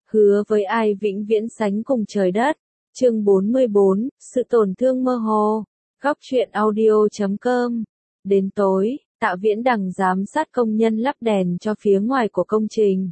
Hứa với ai vĩnh viễn sánh cùng trời đất. Chương 44, sự tổn thương mơ hồ. Góc truyện audio.com. Đến tối, Tạ Viễn Đằng giám sát công nhân lắp đèn cho phía ngoài của công trình.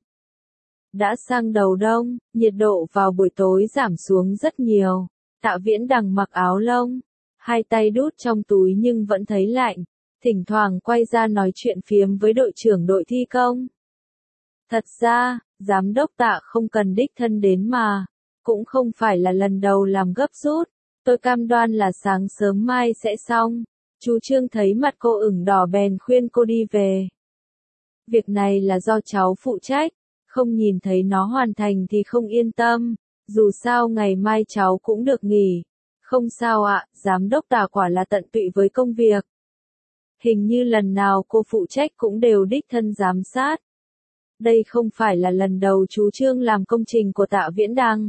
Đã sang đầu đông, nhiệt độ vào buổi tối giảm xuống rất nhiều. Tạ Viễn Đằng mặc áo lông, hai tay đút trong túi nhưng vẫn thấy lạnh, thỉnh thoảng quay ra nói chuyện phiếm với đội trưởng đội thi công. Thật ra, giám đốc Tạ không cần đích thân đến mà, cũng không phải là lần đầu làm gấp rút, tôi cam đoan là sáng sớm mai sẽ xong. Chú Trương thấy mặt cô ửng đỏ bèn khuyên cô đi về. Việc này là do cháu phụ trách, không nhìn thấy nó hoàn thành thì không yên tâm, dù sao ngày mai cháu cũng được nghỉ. Không sao ạ, giám đốc Tạ quả là tận tụy với công việc. Hình như lần nào cô phụ trách cũng đều đích thân giám sát. Đây không phải là lần đầu chú Trương làm công trình của Tạ Viễn Đằng.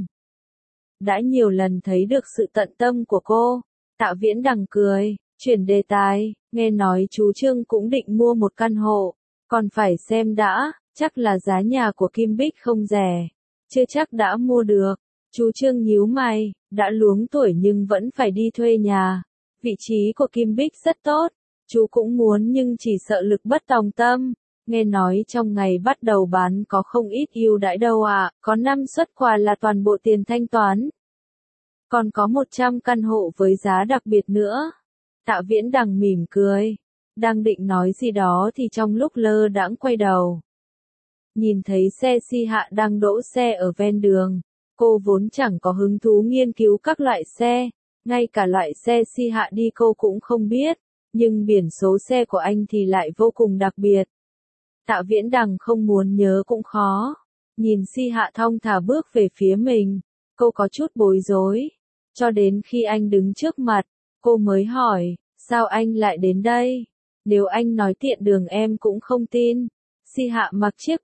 Đã nhiều lần thấy được sự tận tâm của cô. Tạ Viễn Đằng cười, chuyển đề tài, nghe nói chú Trương cũng định mua một căn hộ, còn phải xem đã, chắc là giá nhà của Kim Bích không rẻ, chưa chắc đã mua được. Chú Trương nhíu mày, đã luống tuổi nhưng vẫn phải đi thuê nhà. Vị trí của Kim Bích rất tốt, chú cũng muốn nhưng chỉ sợ lực bất tòng tâm. Nghe nói trong ngày bắt đầu bán có không ít ưu đãi đâu ạ, có 5 suất quà là toàn bộ tiền thanh toán. Còn có 100 căn hộ với giá đặc biệt nữa. Tạ Viễn Đằng mỉm cười, đang định nói gì đó thì trong lúc lơ đãng quay đầu. Nhìn thấy xe Si Hạ đang đỗ xe ở ven đường, cô vốn chẳng có hứng thú nghiên cứu các loại xe, ngay cả loại xe Si Hạ đi cô cũng không biết, nhưng biển số xe của anh thì lại vô cùng đặc biệt. Tạ Viễn Đằng không muốn nhớ cũng khó. Nhìn Si Hạ thong thả bước về phía mình, cô có chút bối rối. Cho đến khi anh đứng trước mặt, cô mới hỏi, sao anh lại đến đây? Nếu anh nói tiện đường em cũng không tin. Si Hạ mặc chiếc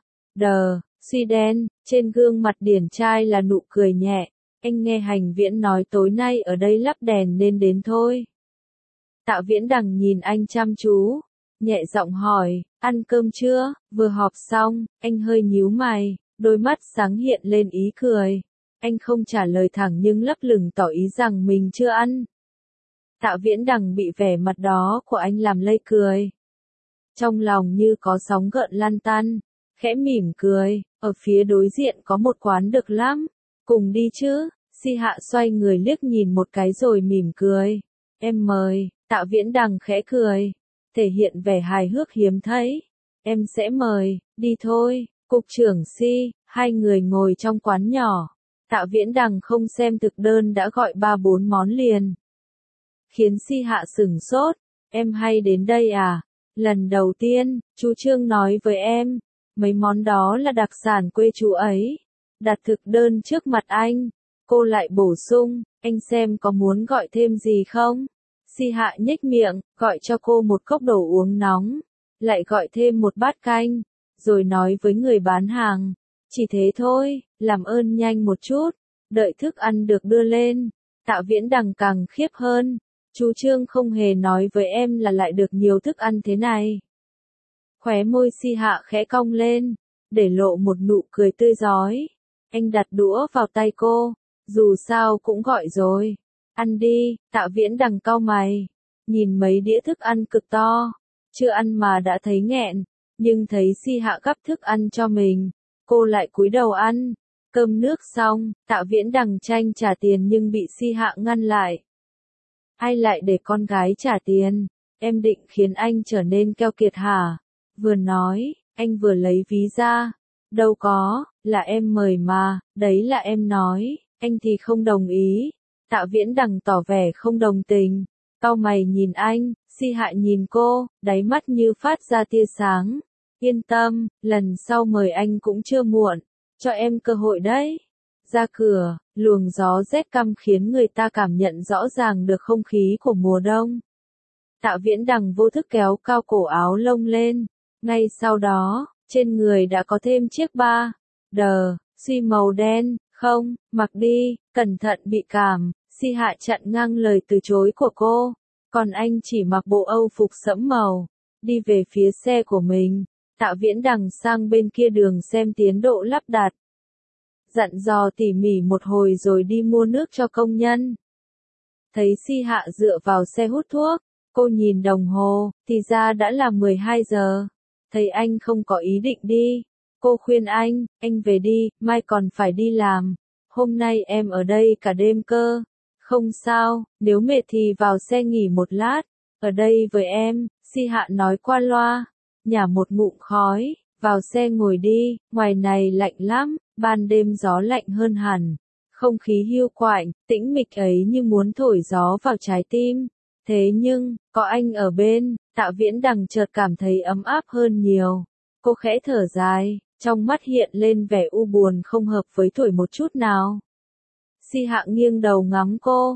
suy đen, trên gương mặt điển trai là nụ cười nhẹ. Anh nghe Hành Viễn nói tối nay ở đây lắp đèn nên đến thôi. Tạ Viễn Đằng nhìn anh chăm chú, nhẹ giọng hỏi, ăn cơm chưa? Vừa họp xong, anh hơi nhíu mày, đôi mắt sáng hiện lên ý cười. Anh không trả lời thẳng nhưng lấp lửng tỏ ý rằng mình chưa ăn. Tạ Viễn Đằng bị vẻ mặt đó của anh làm lây cười. Trong lòng như có sóng gợn lan tăn, khẽ mỉm cười, ở phía đối diện có một quán được lắm, cùng đi chứ? Si Hạ xoay người liếc nhìn một cái rồi mỉm cười. Em mời. Tạ Viễn Đằng khẽ cười, thể hiện vẻ hài hước hiếm thấy. Em sẽ mời, đi thôi. Cục trưởng Si, hai người ngồi trong quán nhỏ. Tạ Viễn Đằng không xem thực đơn đã gọi 3-4 món liền. Khiến Si Hạ sửng sốt, em hay đến đây à? Lần đầu tiên, chú Trương nói với em, mấy món đó là đặc sản quê chú ấy. Đặt thực đơn trước mặt anh, cô lại bổ sung, anh xem có muốn gọi thêm gì không? Si Hạ nhếch miệng, gọi cho cô một cốc đồ uống nóng, lại gọi thêm một bát canh, rồi nói với người bán hàng, chỉ thế thôi, làm ơn nhanh một chút. Đợi thức ăn được đưa lên, Tạ Viễn Đằng càng khiếp hơn. Chú Trương không hề nói với em là lại được nhiều thức ăn thế này. Khóe môi Si Hạ khẽ cong lên, để lộ một nụ cười tươi rói. Anh đặt đũa vào tay cô, dù sao cũng gọi rồi. Ăn đi. Tạ Viễn Đằng cau mày, nhìn mấy đĩa thức ăn cực to, chưa ăn mà đã thấy nghẹn, nhưng thấy Si Hạ gắp thức ăn cho mình, cô lại cúi đầu ăn. Cơm nước xong, Tạ Viễn Đằng tranh trả tiền nhưng bị Si Hạ ngăn lại. Ai lại để con gái trả tiền? Em định khiến anh trở nên keo kiệt hả? Vừa nói, anh vừa lấy ví ra. Đâu có, là em mời mà, đấy là em nói, anh thì không đồng ý. Tạ Viễn Đằng tỏ vẻ không đồng tình, cau mày nhìn anh. Si Hạ nhìn cô, đáy mắt như phát ra tia sáng. Yên tâm, lần sau mời anh cũng chưa muộn, cho em cơ hội đấy. Ra cửa, luồng gió rét căm khiến người ta cảm nhận rõ ràng được không khí của mùa đông. Tạ Viễn Đằng vô thức kéo cao cổ áo lông lên, ngay sau đó, trên người đã có thêm chiếc suy màu đen. Không, mặc đi, cẩn thận bị cảm. Si Hạ chặn ngang lời từ chối của cô, còn anh chỉ mặc bộ Âu phục sẫm màu, đi về phía xe của mình. Tạ Viễn Đằng sang bên kia đường xem tiến độ lắp đặt. dặn dò tỉ mỉ một hồi rồi đi mua nước cho công nhân. Thấy Si Hạ dựa vào xe hút thuốc, cô nhìn đồng hồ, thì ra đã là 12 giờ. Thấy anh không có ý định đi, cô khuyên anh về đi, mai còn phải đi làm. Hôm nay em ở đây cả đêm cơ. Không sao, nếu mệt thì vào xe nghỉ một lát. Ở đây với em, Si Hạ nói qua loa, nhả một ngụm khói, vào xe ngồi đi, ngoài này lạnh lắm, ban đêm gió lạnh hơn hẳn. Không khí hiu quạnh, tĩnh mịch ấy như muốn thổi gió vào trái tim. Thế nhưng, có anh ở bên, Tạ Viễn Đằng chợt cảm thấy ấm áp hơn nhiều. Cô khẽ thở dài, trong mắt hiện lên vẻ u buồn không hợp với tuổi một chút nào. Si Hạ nghiêng đầu ngắm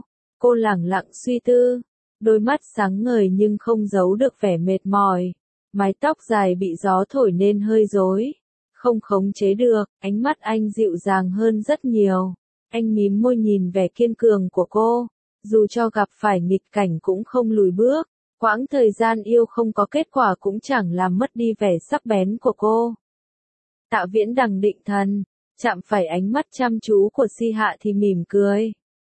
cô lẳng lặng suy tư, đôi mắt sáng ngời nhưng không giấu được vẻ mệt mỏi. Mái tóc dài bị gió thổi nên hơi rối, không khống chế được, ánh mắt anh dịu dàng hơn rất nhiều. Anh mím môi nhìn vẻ kiên cường của cô, dù cho gặp phải nghịch cảnh cũng không lùi bước, quãng thời gian yêu không có kết quả cũng chẳng làm mất đi vẻ sắc bén của cô. Tạ Viễn Đằng định thần, chạm phải ánh mắt chăm chú của Si Hạ thì mỉm cười.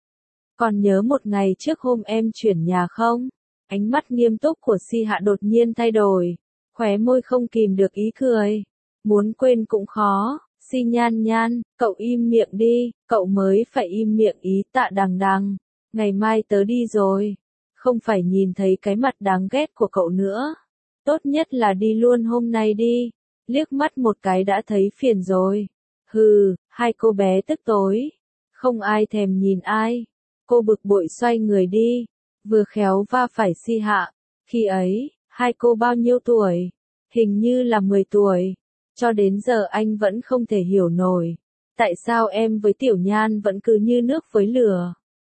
Còn nhớ một ngày trước hôm em chuyển nhà không? Ánh mắt nghiêm túc của Si Hạ đột nhiên thay đổi, khóe môi không kìm được ý cười. Muốn quên cũng khó. Si Nhan Nhan, cậu im miệng đi, cậu mới phải im miệng ý. Tạ Đằng Đằng, ngày mai tớ đi rồi, không phải nhìn thấy cái mặt đáng ghét của cậu nữa. Tốt nhất là đi luôn hôm nay đi, liếc mắt một cái đã thấy phiền rồi. Hừ, hai cô bé tức tối, không ai thèm nhìn ai. Cô bực bội xoay người đi, vừa khéo va phải Si Hạ. Khi ấy, hai cô bao nhiêu tuổi? Hình như là 10 tuổi. Cho đến giờ anh vẫn không thể hiểu nổi, tại sao em với Tiểu Nhan vẫn cứ như nước với lửa.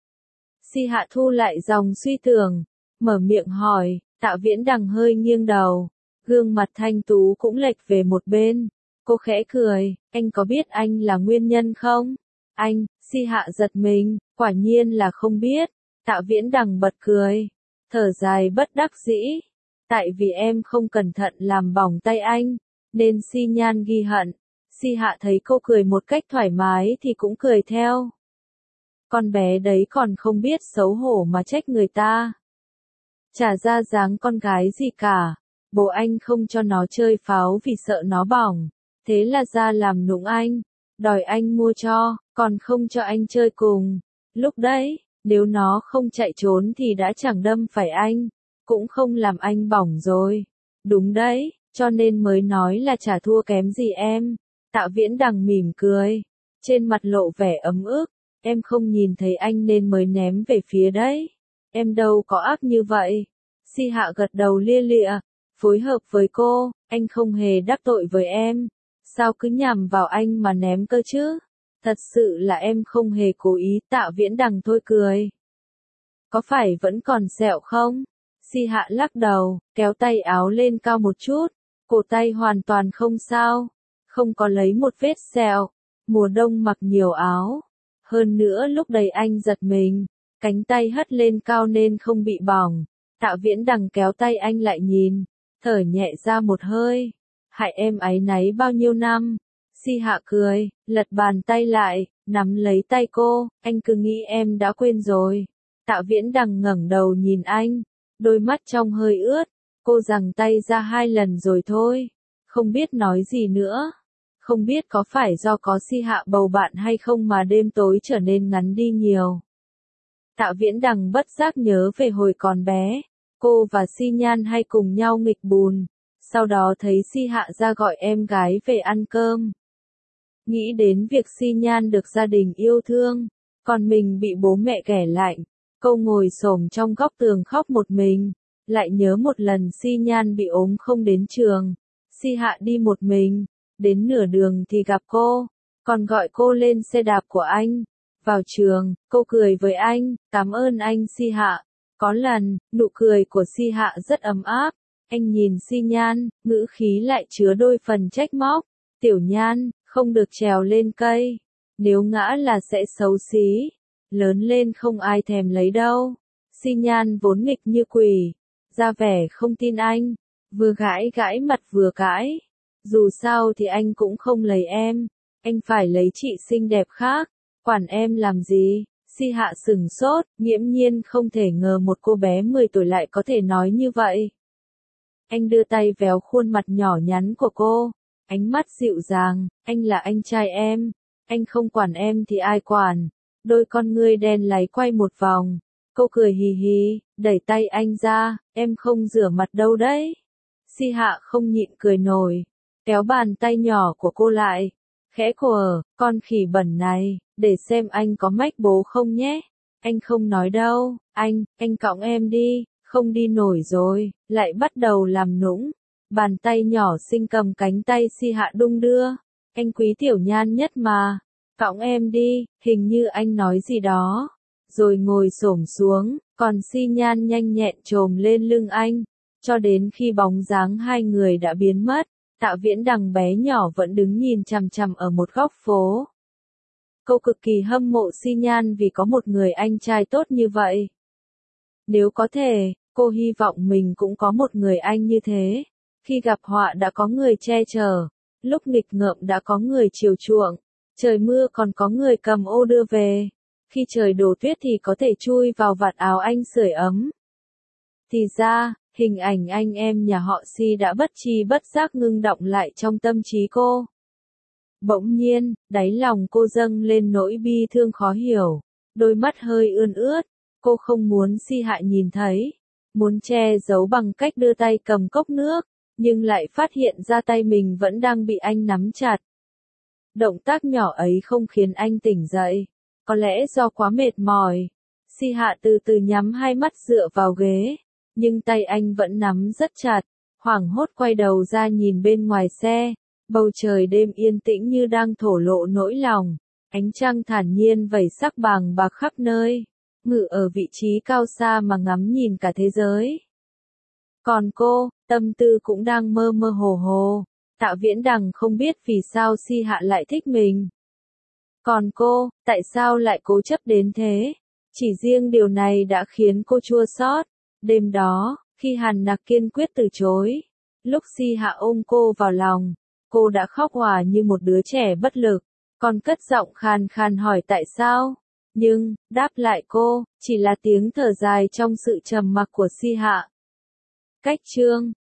Si Hạ thu lại dòng suy tưởng, mở miệng hỏi. Tạ Viễn Đằng hơi nghiêng đầu, gương mặt thanh tú cũng lệch về một bên. Cô khẽ cười, anh có biết anh là nguyên nhân không? Anh, Si Hạ giật mình, quả nhiên là không biết. Tạ Viễn Đằng bật cười, thở dài bất đắc dĩ. Tại vì em không cẩn thận làm bỏng tay anh, nên Si Nhan ghi hận. Si Hạ thấy cô cười một cách thoải mái thì cũng cười theo. Con bé đấy còn không biết xấu hổ mà trách người ta. Chả ra dáng con gái gì cả. Bố anh không cho nó chơi pháo vì sợ nó bỏng. Thế là ra làm nũng anh, đòi anh mua cho, còn không cho anh chơi cùng. Lúc đấy, nếu nó không chạy trốn thì đã chẳng đâm phải anh, cũng không làm anh bỏng rồi. Đúng đấy, cho nên mới nói là chả thua kém gì em. Tạ Viễn Đằng mỉm cười, trên mặt lộ vẻ ấm ức. Em không nhìn thấy anh nên mới ném về phía đấy. Em đâu có ác như vậy. Si Hạ gật đầu lia lịa, phối hợp với cô, anh không hề đắc tội với em. Sao cứ nhằm vào anh mà ném cơ chứ? Thật sự là em không hề cố ý. Tạ Viễn Đằng thôi cười. Có phải vẫn còn sẹo không? Si Hạ lắc đầu, kéo tay áo lên cao một chút. Cổ tay hoàn toàn không sao. Không có lấy một vết sẹo. Mùa đông mặc nhiều áo. Hơn nữa lúc đấy anh giật mình. Cánh tay hất lên cao nên không bị bỏng. Tạ Viễn Đằng kéo tay anh lại nhìn. Thở nhẹ ra một hơi. Hại em áy náy bao nhiêu năm. Si Hạ cười, lật bàn tay lại, nắm lấy tay cô. Anh cứ nghĩ em đã quên rồi. Tạ Viễn Đằng ngẩng đầu nhìn anh, đôi mắt trong hơi ướt. Cô giằng tay ra 2 lần rồi thôi, không biết nói gì nữa. Không biết có phải do có Si Hạ bầu bạn hay không mà đêm tối trở nên ngắn đi nhiều. Tạ Viễn Đằng bất giác nhớ về hồi còn bé, cô và Si Nhan hay cùng nhau nghịch bùn. Sau đó thấy Si Hạ ra gọi em gái về ăn cơm. Nghĩ đến việc Si Nhan được gia đình yêu thương, còn mình bị bố mẹ ghẻ lạnh. Cô ngồi xổm trong góc tường khóc một mình. Lại nhớ một lần Si Nhan bị ốm không đến trường. Si Hạ đi một mình. Đến nửa đường thì gặp cô. Còn gọi cô lên xe đạp của anh. Vào trường, cô cười với anh. Cảm ơn anh Si Hạ. Có lần, nụ cười của Si Hạ rất ấm áp. Anh nhìn Si Nhan, ngữ khí lại chứa đôi phần trách móc. Tiểu Nhan, không được trèo lên cây. Nếu ngã là sẽ xấu xí. Lớn lên không ai thèm lấy đâu. Si Nhan vốn nghịch như quỷ. Ra vẻ không tin anh. Vừa gãi gãi mặt vừa cãi. Dù sao thì anh cũng không lấy em. Anh phải lấy chị xinh đẹp khác, quản em làm gì? Si Hạ sửng sốt, nghiễm nhiên không thể ngờ một cô bé 10 tuổi lại có thể nói như vậy. Anh đưa tay véo khuôn mặt nhỏ nhắn của cô, ánh mắt dịu dàng, anh là anh trai em, anh không quản em thì ai quản. Đôi con ngươi đen láy quay một vòng, cô cười hì hì, đẩy tay anh ra, em không rửa mặt đâu đấy. Si Hạ không nhịn cười nổi, kéo bàn tay nhỏ của cô lại, khẽ của, con khỉ bẩn này, để xem anh có mách bố không nhé. Anh không nói đâu, anh cõng em đi, không đi nổi rồi, lại bắt đầu làm nũng. Bàn tay nhỏ xinh cầm cánh tay Si Hạ đung đưa, anh quý tiểu nhan nhất mà, cõng em đi, hình như anh nói gì đó. Rồi ngồi xổm xuống, còn Si Nhan nhanh nhẹn chồm lên lưng anh, cho đến khi bóng dáng hai người đã biến mất. Tạ Viễn Đằng bé nhỏ vẫn đứng nhìn chằm chằm ở một góc phố. Cô cực kỳ hâm mộ Si Nhan vì có một người anh trai tốt như vậy. Nếu có thể, cô hy vọng mình cũng có một người anh như thế. Khi gặp họa đã có người che chở, lúc nghịch ngợm đã có người chiều chuộng, trời mưa còn có người cầm ô đưa về, khi trời đổ tuyết thì có thể chui vào vạt áo anh sưởi ấm. Thì ra, hình ảnh anh em nhà họ Si đã bất tri bất giác ngưng đọng lại trong tâm trí cô. Bỗng nhiên, đáy lòng cô dâng lên nỗi bi thương khó hiểu, đôi mắt hơi ươn ướt, cô không muốn Si Hạ nhìn thấy, muốn che giấu bằng cách đưa tay cầm cốc nước, nhưng lại phát hiện ra tay mình vẫn đang bị anh nắm chặt. Động tác nhỏ ấy không khiến anh tỉnh dậy, có lẽ do quá mệt mỏi. Si Hạ từ từ nhắm hai mắt dựa vào ghế, nhưng tay anh vẫn nắm rất chặt, hoảng hốt quay đầu ra nhìn bên ngoài xe, bầu trời đêm yên tĩnh như đang thổ lộ nỗi lòng, ánh trăng thản nhiên vẩy sắc bàng bạc khắp nơi, ngự ở vị trí cao xa mà ngắm nhìn cả thế giới. Còn cô, tâm tư cũng đang mơ mơ hồ hồ. Tạ Viễn Đằng không biết vì sao Si Hạ lại thích mình. Còn cô, tại sao lại cố chấp đến thế? Chỉ riêng điều này đã khiến cô chua xót. Đêm đó, khi Hàn Nặc kiên quyết từ chối, lúc Si Hạ ôm cô vào lòng, cô đã khóc òa như một đứa trẻ bất lực, còn cất giọng khàn khàn hỏi tại sao. Nhưng, đáp lại cô, chỉ là tiếng thở dài trong sự trầm mặc của Si Hạ. Cách chương